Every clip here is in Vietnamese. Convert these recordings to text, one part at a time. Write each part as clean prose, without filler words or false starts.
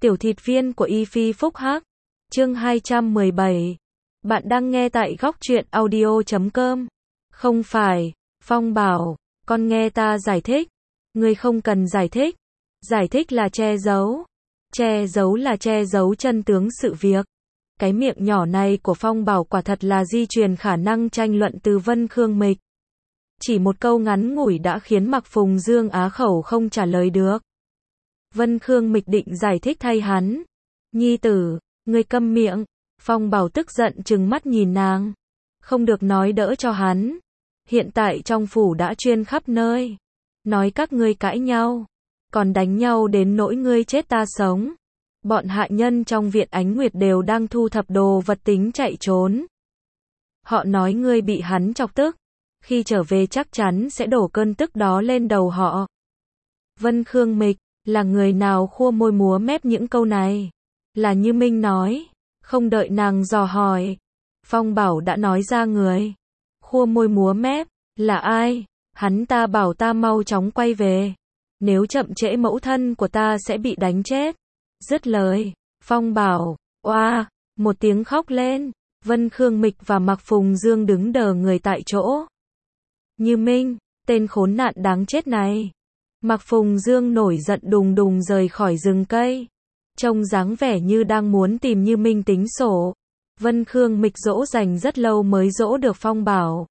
Tiểu thịt viên của Y Phi Phúc Hắc. Chương 217. Bạn đang nghe tại góc truyện audio.com. Không phải, Phong bảo, con nghe ta giải thích. Ngươi không cần giải thích. Giải thích là che giấu. Che giấu là che giấu chân tướng sự việc. Cái miệng nhỏ này của Phong bảo quả thật là di truyền khả năng tranh luận từ Vân Khương Mịch. Chỉ một câu ngắn ngủi đã khiến Mạc Phùng Dương á khẩu không trả lời được. Vân Khương Mịch định giải thích thay hắn. Nhi tử, ngươi câm miệng. Phong bảo tức giận trừng mắt nhìn nàng. Không được nói đỡ cho hắn. Hiện tại trong phủ đã truyền khắp nơi. Nói các ngươi cãi nhau. Còn đánh nhau đến nỗi ngươi chết ta sống. Bọn hạ nhân trong viện Ánh Nguyệt đều đang thu thập đồ vật tính chạy trốn. Họ nói ngươi bị hắn chọc tức. Khi trở về chắc chắn sẽ đổ cơn tức đó lên đầu họ. Vân Khương Mịch, là người nào khua môi múa mép những câu này? Là Như Minh nói. Không đợi nàng dò hỏi. Phong bảo đã nói ra người. Khua môi múa mép, là ai? Hắn ta bảo ta mau chóng quay về. Nếu chậm trễ mẫu thân của ta sẽ bị đánh chết. Dứt lời, Phong bảo, oa, một tiếng khóc lên. Vân Khương Mịch và Mạc Phùng Dương đứng đờ người tại chỗ. Như Minh, tên khốn nạn đáng chết này. Mạc Phùng Dương nổi giận đùng đùng rời khỏi rừng cây. Trông dáng vẻ như đang muốn tìm Như Minh tính sổ. Vân Khương Mịch dỗ dành rất lâu mới dỗ được Phong bảo.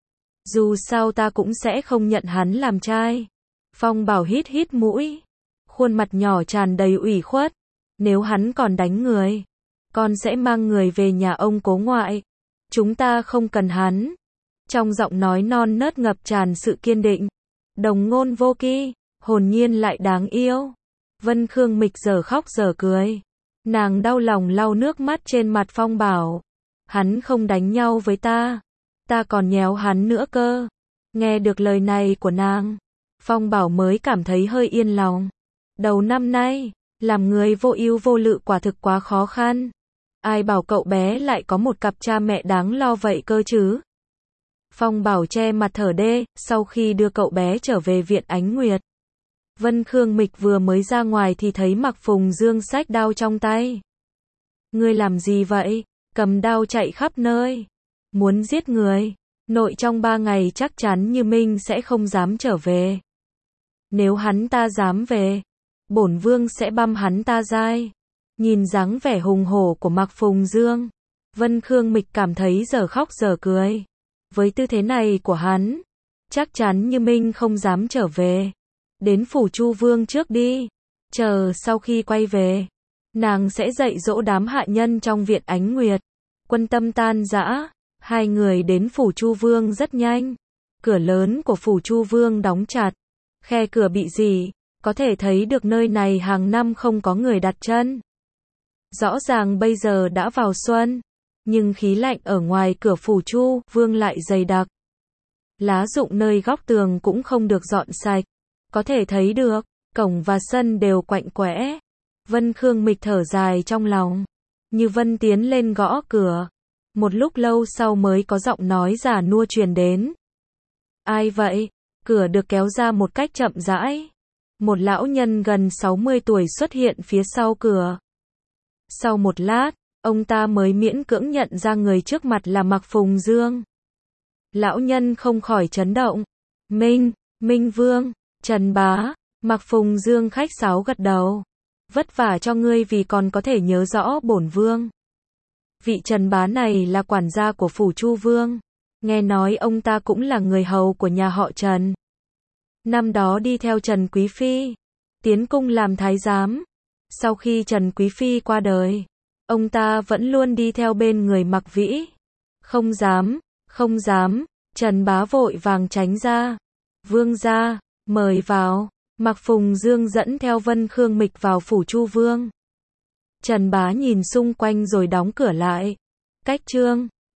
Dù sao ta cũng sẽ không nhận hắn làm trai. Phong bảo hít hít mũi. Khuôn mặt nhỏ tràn đầy ủy khuất. Nếu hắn còn đánh người, con sẽ mang người về nhà ông cố ngoại. Chúng ta không cần hắn. Trong giọng nói non nớt ngập tràn sự kiên định. Đồng ngôn vô kỵ, hồn nhiên lại đáng yêu. Vân Khương Mịch giờ khóc giờ cười. Nàng đau lòng lau nước mắt trên mặt Phong bảo. Hắn không đánh nhau với ta. Ta còn nhéo hắn nữa cơ. Nghe được lời này của nàng, Phong bảo mới cảm thấy hơi yên lòng. Đầu năm nay, làm người vô ưu vô lự quả thực quá khó khăn. Ai bảo cậu bé lại có một cặp cha mẹ đáng lo vậy cơ chứ? Phong bảo che mặt thở đê, sau khi đưa cậu bé trở về viện Ánh Nguyệt. Vân Khương Mịch vừa mới ra ngoài thì thấy Mạc Phùng Dương xách đao trong tay. Ngươi làm gì vậy? Cầm đao chạy khắp nơi. Muốn giết người. Nội trong 3 ngày chắc chắn Như Minh sẽ không dám trở về. Nếu hắn ta dám về, bổn vương sẽ băm hắn ta dai. Nhìn dáng vẻ hùng hổ của Mạc Phùng Dương, Vân Khương Mịch cảm thấy giờ khóc giờ cười. Với tư thế này của hắn, chắc chắn Như Minh không dám trở về. Đến phủ Chu Vương trước đi. Chờ sau khi quay về, nàng sẽ dạy dỗ đám hạ nhân trong viện Ánh Nguyệt. Quân tâm tan rã, hai người đến phủ Chu Vương rất nhanh. Cửa lớn của phủ Chu Vương đóng chặt. Khe cửa bị rỉ, có thể thấy được nơi này hàng năm không có người đặt chân. Rõ ràng bây giờ đã vào xuân, nhưng khí lạnh ở ngoài cửa phủ Chu Vương lại dày đặc. Lá rụng nơi góc tường cũng không được dọn sạch. Có thể thấy được, cổng và sân đều quạnh quẽ. Vân Khương Mịch thở dài trong lòng. Như Vân tiến lên gõ cửa. Một lúc lâu sau mới có giọng nói già nua truyền đến. Ai vậy? Cửa được kéo ra một cách chậm rãi. Một lão nhân gần 60 tuổi xuất hiện phía sau cửa. Sau một lát, ông ta mới miễn cưỡng nhận ra người trước mặt là Mạc Phùng Dương. Lão nhân không khỏi chấn động. Minh Vương, Trần Bá. Mạc Phùng Dương khách sáo gật đầu. Vất vả cho ngươi vì còn có thể nhớ rõ bổn vương. Vị Trần Bá này là quản gia của phủ Chu Vương. Nghe nói ông ta cũng là người hầu của nhà họ Trần. Năm đó đi theo Trần Quý Phi, tiến cung làm thái giám. Sau khi Trần Quý Phi qua đời, ông ta vẫn luôn đi theo bên người Mạc Vĩ. Không dám, Trần Bá vội vàng tránh ra. Vương gia, mời vào. Mạc Phùng Dương dẫn theo Vân Khương Mịch vào phủ Chu Vương. Trần Bá nhìn xung quanh rồi đóng cửa lại. Cách trương,